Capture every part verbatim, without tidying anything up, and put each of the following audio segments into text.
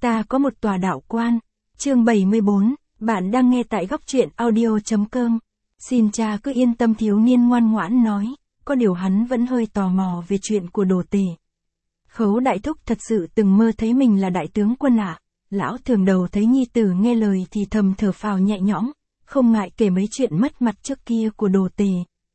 Ta có một tòa đạo quan. Chương bảy mươi bốn, bạn đang nghe tại góc truyện audio.com. Xin cha cứ yên tâm, thiếu niên ngoan ngoãn nói, có điều hắn vẫn hơi tò mò về chuyện của Đồ Tể. Khấu đại thúc thật sự từng mơ thấy mình là đại tướng quân ạ. À? Lão thường đầu thấy nhi tử nghe lời thì thầm thở phào nhẹ nhõm, không ngại kể mấy chuyện mất mặt trước kia của Đồ Tể.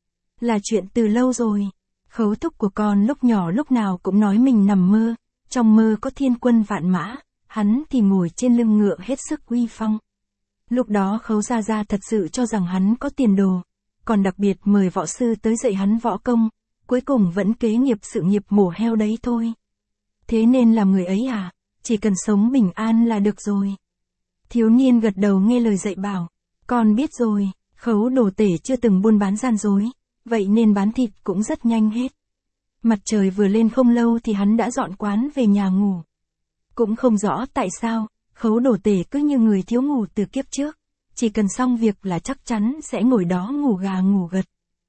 Là chuyện từ lâu rồi. Khấu thúc của con lúc nhỏ lúc nào cũng nói mình nằm mơ, trong mơ có thiên quân vạn mã, hắn thì ngồi trên lưng ngựa hết sức uy phong. Lúc đó Khấu gia gia thật sự cho rằng hắn có tiền đồ, còn đặc biệt mời võ sư tới dạy hắn võ công, cuối cùng vẫn kế nghiệp sự nghiệp mổ heo đấy thôi. Thế nên làm người ấy à, chỉ cần sống bình an là được rồi. Thiếu niên gật đầu nghe lời dạy bảo, con biết rồi. Khấu Đồ Tể chưa từng buôn bán gian dối, vậy nên bán thịt cũng rất nhanh hết. Mặt trời vừa lên không lâu thì hắn đã dọn quán về nhà ngủ. Cũng không rõ tại sao, Khấu Đồ Tể cứ như người thiếu ngủ từ kiếp trước, chỉ cần xong việc là chắc chắn sẽ ngồi đó ngủ gà ngủ gật.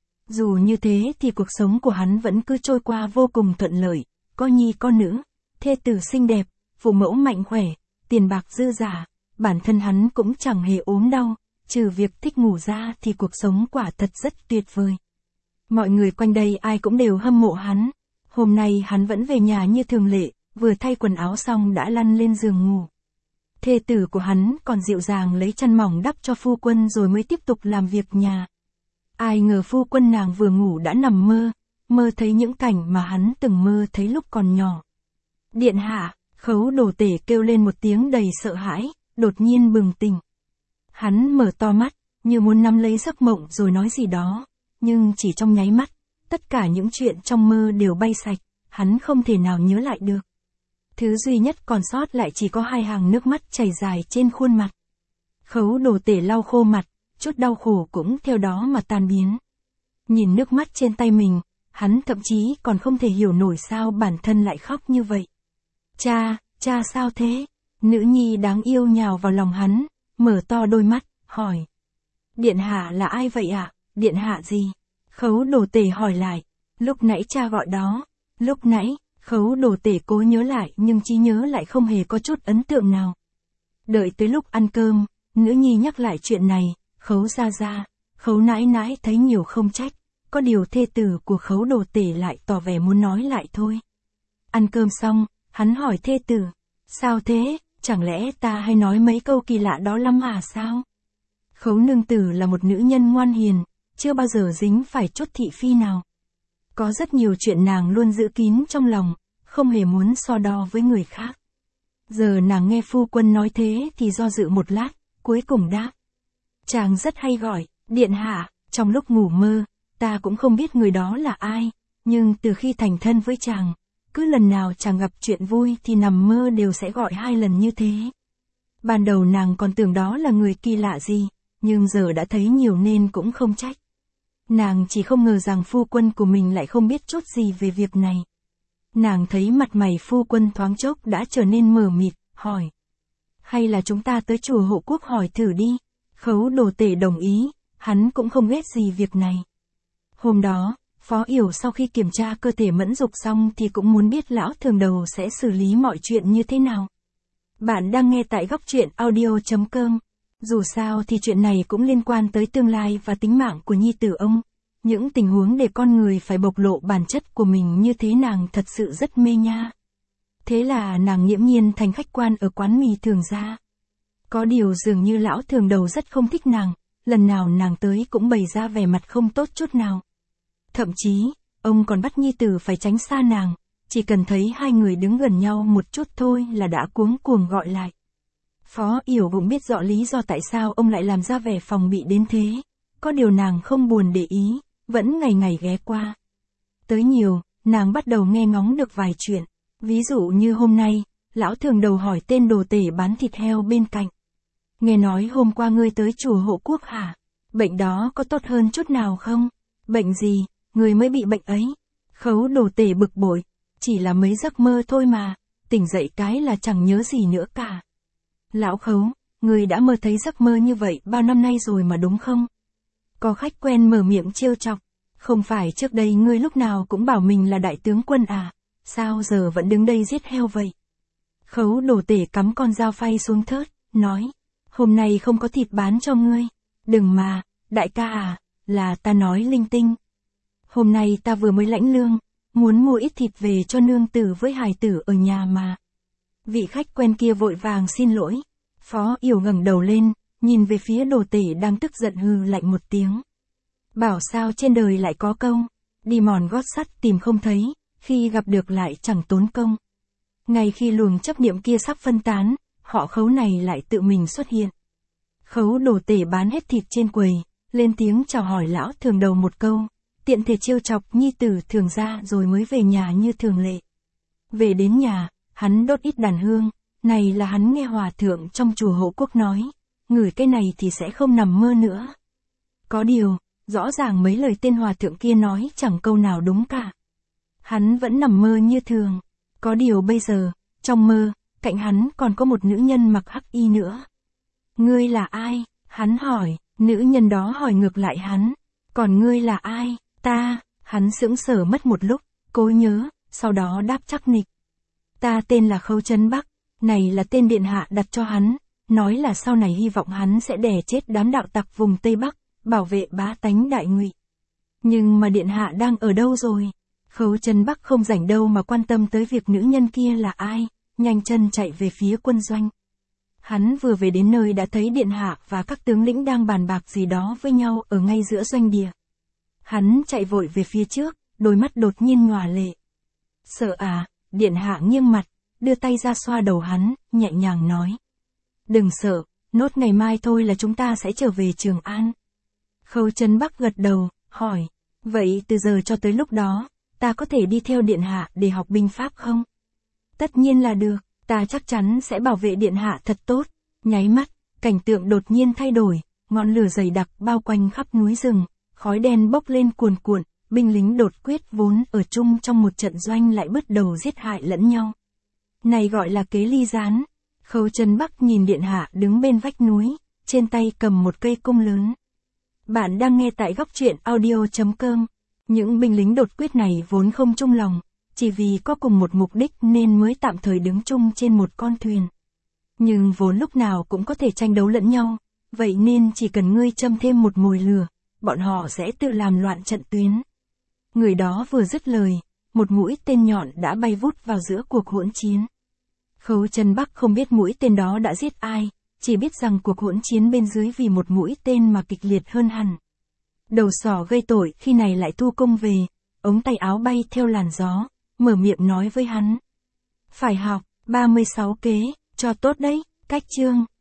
Dù như thế thì cuộc sống của hắn vẫn cứ trôi qua vô cùng thuận lợi, có nhi có nữ, thê tử xinh đẹp, phụ mẫu mạnh khỏe, tiền bạc dư dả, bản thân hắn cũng chẳng hề ốm đau, trừ việc thích ngủ ra thì cuộc sống quả thật rất tuyệt vời. Mọi người quanh đây ai cũng đều hâm mộ hắn. Hôm nay hắn vẫn về nhà như thường lệ, vừa thay quần áo xong đã lăn lên giường ngủ. Thê tử của hắn còn dịu dàng lấy chăn mỏng đắp cho phu quân rồi mới tiếp tục làm việc nhà. Ai ngờ phu quân nàng vừa ngủ đã nằm mơ, mơ thấy những cảnh mà hắn từng mơ thấy lúc còn nhỏ. Điện hạ, Khấu Đồ Tể kêu lên một tiếng đầy sợ hãi, đột nhiên bừng tỉnh. Hắn mở to mắt, như muốn nắm lấy giấc mộng rồi nói gì đó, nhưng chỉ trong nháy mắt, tất cả những chuyện trong mơ đều bay sạch, hắn không thể nào nhớ lại được. Thứ duy nhất còn sót lại chỉ có hai hàng nước mắt chảy dài trên khuôn mặt. Khấu Đồ Tể lau khô mặt, chút đau khổ cũng theo đó mà tan biến. Nhìn nước mắt trên tay mình, hắn thậm chí còn không thể hiểu nổi sao bản thân lại khóc như vậy. Cha, cha sao thế? Nữ nhi đáng yêu nhào vào lòng hắn, mở to đôi mắt, hỏi. Điện hạ là ai vậy ạ? À? Điện hạ gì? Khấu Đồ Tể hỏi lại. Lúc nãy cha gọi đó. Lúc nãy, Khấu Đồ Tể cố nhớ lại nhưng trí nhớ lại không hề có chút ấn tượng nào. Đợi tới lúc ăn cơm, nữ nhi nhắc lại chuyện này, Khấu gia gia, Khấu nãi nãi thấy nhiều không trách, có điều thê tử của Khấu Đồ Tể lại tỏ vẻ muốn nói lại thôi. Ăn cơm xong, hắn hỏi thê tử, sao thế, chẳng lẽ ta hay nói mấy câu kỳ lạ đó lắm à sao? Khấu nương tử là một nữ nhân ngoan hiền, chưa bao giờ dính phải chút thị phi nào. Có rất nhiều chuyện nàng luôn giữ kín trong lòng, không hề muốn so đo với người khác. Giờ nàng nghe phu quân nói thế thì do dự một lát, cuối cùng đáp. Chàng rất hay gọi, điện hạ, trong lúc ngủ mơ, ta cũng không biết người đó là ai, nhưng từ khi thành thân với chàng, cứ lần nào chàng gặp chuyện vui thì nằm mơ đều sẽ gọi hai lần như thế. Ban đầu nàng còn tưởng đó là người kỳ lạ gì, nhưng giờ đã thấy nhiều nên cũng không trách. Nàng chỉ không ngờ rằng phu quân của mình lại không biết chút gì về việc này. Nàng thấy mặt mày phu quân thoáng chốc đã trở nên mờ mịt, hỏi. Hay là chúng ta tới chùa Hộ Quốc hỏi thử đi. Khấu Đồ Tể đồng ý, hắn cũng không ghét gì việc này. Hôm đó, Phó Yểu sau khi kiểm tra cơ thể Mẫn Dục xong thì cũng muốn biết lão thường đầu sẽ xử lý mọi chuyện như thế nào. Bạn đang nghe tại góc truyện audio.com. Dù sao thì chuyện này cũng liên quan tới tương lai và tính mạng của nhi tử ông. Những tình huống để con người phải bộc lộ bản chất của mình như thế nàng thật sự rất mê nha. Thế là nàng nghiễm nhiên thành khách quan ở quán mì thường gia. Có điều dường như lão thường đầu rất không thích nàng, lần nào nàng tới cũng bày ra vẻ mặt không tốt chút nào. Thậm chí, ông còn bắt nhi tử phải tránh xa nàng, chỉ cần thấy hai người đứng gần nhau một chút thôi là đã cuống cuồng gọi lại. Phó Yểu cũng biết rõ lý do tại sao ông lại làm ra vẻ phòng bị đến thế, có điều nàng không buồn để ý, vẫn ngày ngày ghé qua. Tới nhiều, nàng bắt đầu nghe ngóng được vài chuyện, ví dụ như hôm nay, lão thường đầu hỏi tên Đồ Tể bán thịt heo bên cạnh. Nghe nói hôm qua ngươi tới chùa Hộ Quốc hả? Bệnh đó có tốt hơn chút nào không? Bệnh gì, ngươi mới bị bệnh ấy? Khấu Đồ Tể bực bội, chỉ là mấy giấc mơ thôi mà, tỉnh dậy cái là chẳng nhớ gì nữa cả. Lão Khấu, ngươi đã mơ thấy giấc mơ như vậy bao năm nay rồi mà đúng không? Có khách quen mở miệng trêu chọc, không phải trước đây ngươi lúc nào cũng bảo mình là đại tướng quân à, sao giờ vẫn đứng đây giết heo vậy? Khấu Đồ Tể cắm con dao phay xuống thớt, nói, hôm nay không có thịt bán cho ngươi. Đừng mà, đại ca à, là ta nói linh tinh. Hôm nay ta vừa mới lãnh lương, muốn mua ít thịt về cho nương tử với hài tử ở nhà mà. Vị khách quen kia vội vàng xin lỗi. Phó Yểu ngẩng đầu lên, nhìn về phía Đồ Tể đang tức giận hừ lạnh một tiếng. Bảo sao trên đời lại có câu, đi mòn gót sắt tìm không thấy, khi gặp được lại chẳng tốn công. Ngay khi luồng chấp niệm kia sắp phân tán, họ Khấu này lại tự mình xuất hiện. Khấu Đồ Tể bán hết thịt trên quầy, lên tiếng chào hỏi lão thường đầu một câu, tiện thể trêu chọc nhi tử thường ra rồi mới về nhà như thường lệ. Về đến nhà, hắn đốt ít đàn hương, này là hắn nghe hòa thượng trong chùa Hộ Quốc nói, ngửi cái này thì sẽ không nằm mơ nữa. Có điều, rõ ràng mấy lời tên hòa thượng kia nói chẳng câu nào đúng cả. Hắn vẫn nằm mơ như thường. Có điều bây giờ, trong mơ, cạnh hắn còn có một nữ nhân mặc hắc y nữa. Ngươi là ai? Hắn hỏi, nữ nhân đó hỏi ngược lại hắn. Còn ngươi là ai? Ta, hắn sững sờ mất một lúc, cố nhớ, sau đó đáp chắc nịch. Ta tên là Khấu Trấn Bắc, này là tên điện hạ đặt cho hắn, nói là sau này hy vọng hắn sẽ đè chết đám đạo tặc vùng Tây Bắc, bảo vệ bá tánh Đại Ngụy. Nhưng mà điện hạ đang ở đâu rồi? Khấu Trấn Bắc không rảnh đâu mà quan tâm tới việc nữ nhân kia là ai, nhanh chân chạy về phía quân doanh. Hắn vừa về đến nơi đã thấy điện hạ và các tướng lĩnh đang bàn bạc gì đó với nhau ở ngay giữa doanh địa. Hắn chạy vội về phía trước, đôi mắt đột nhiên nhòa lệ. Sợ à, điện hạ nghiêng mặt, đưa tay ra xoa đầu hắn, nhẹ nhàng nói. Đừng sợ, nốt ngày mai thôi là chúng ta sẽ trở về Trường An. Khấu Trấn Bắc gật đầu, hỏi, vậy từ giờ cho tới lúc đó, ta có thể đi theo điện hạ để học binh pháp không? Tất nhiên là được, ta chắc chắn sẽ bảo vệ điện hạ thật tốt. Nháy mắt, cảnh tượng đột nhiên thay đổi, ngọn lửa dày đặc bao quanh khắp núi rừng, khói đen bốc lên cuồn cuộn, binh lính đột quyết vốn ở chung trong một trận doanh lại bắt đầu giết hại lẫn nhau. Này gọi là kế ly gián. Khấu Trấn Bắc nhìn điện hạ đứng bên vách núi, trên tay cầm một cây cung lớn. Bạn đang nghe tại góc truyện audio chấm com. Những binh lính đột quyết này vốn không chung lòng, chỉ vì có cùng một mục đích nên mới tạm thời đứng chung trên một con thuyền. Nhưng vốn lúc nào cũng có thể tranh đấu lẫn nhau, vậy nên chỉ cần ngươi châm thêm một mồi lửa, bọn họ sẽ tự làm loạn trận tuyến. Người đó vừa dứt lời, một mũi tên nhọn đã bay vút vào giữa cuộc hỗn chiến. Khấu Trấn Bắc không biết mũi tên đó đã giết ai, chỉ biết rằng cuộc hỗn chiến bên dưới vì một mũi tên mà kịch liệt hơn hẳn. Đầu sỏ gây tội khi này lại thu công về, ống tay áo bay theo làn gió, mở miệng nói với hắn. Phải học, ba mươi sáu kế, cho tốt đấy, cách chương.